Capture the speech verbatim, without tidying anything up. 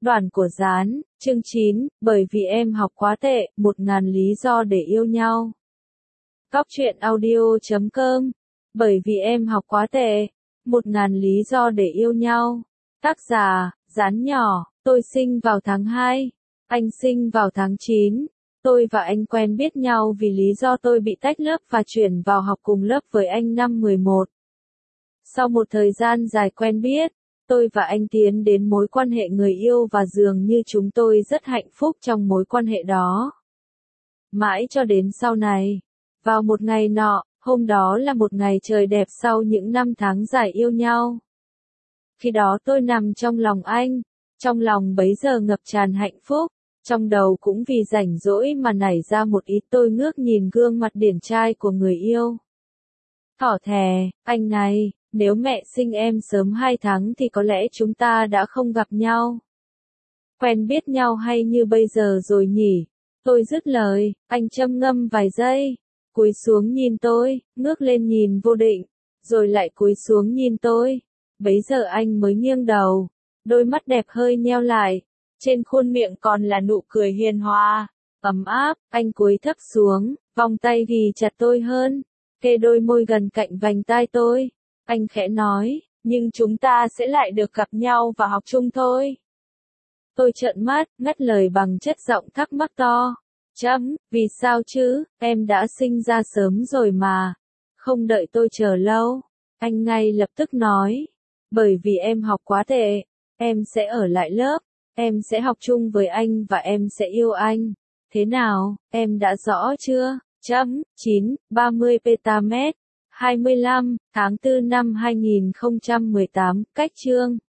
Đoàn của Gián, chương chín, bởi vì em học quá tệ, một ngàn lý do để yêu nhau. Góc truyện audio chấm com, bởi vì em học quá tệ, một ngàn lý do để yêu nhau. Tác giả, Gián nhỏ, tôi sinh vào tháng hai, anh sinh vào tháng chín. Tôi và anh quen biết nhau vì lý do tôi bị tách lớp và chuyển vào học cùng lớp với anh năm mười một. Sau một thời gian dài quen biết, tôi và anh tiến đến mối quan hệ người yêu và dường như chúng tôi rất hạnh phúc trong mối quan hệ đó. Mãi cho đến sau này, vào một ngày nọ, hôm đó là một ngày trời đẹp sau những năm tháng dài yêu nhau. Khi đó tôi nằm trong lòng anh, trong lòng bấy giờ ngập tràn hạnh phúc, trong đầu cũng vì rảnh rỗi mà nảy ra một ý. Tôi ngước nhìn gương mặt điển trai của người yêu. Thỏ thè, anh này, nếu mẹ sinh em sớm hai tháng thì có lẽ chúng ta đã không gặp nhau. Quen biết nhau hay như bây giờ rồi nhỉ? Tôi dứt lời, anh châm ngâm vài giây, cúi xuống nhìn tôi, ngước lên nhìn vô định, rồi lại cúi xuống nhìn tôi. Bấy giờ anh mới nghiêng đầu, đôi mắt đẹp hơi nheo lại, trên khuôn miệng còn là nụ cười hiền hòa, ấm áp. Anh cúi thấp xuống, vòng tay ghì chặt tôi hơn, kề đôi môi gần cạnh vành tai tôi. Anh khẽ nói, nhưng chúng ta sẽ lại được gặp nhau và học chung thôi. Tôi trợn mắt, ngắt lời bằng chất giọng thắc mắc to. Chấm, vì sao chứ, em đã sinh ra sớm rồi mà. Không đợi tôi chờ lâu, anh ngay lập tức nói. Bởi vì em học quá tệ, em sẽ ở lại lớp, em sẽ học chung với anh và em sẽ yêu anh. Thế nào, em đã rõ chưa? Chấm, chín, ba mươi petamet. hai mươi lăm, tháng tư năm hai nghìn không trăm mười tám, cách chương.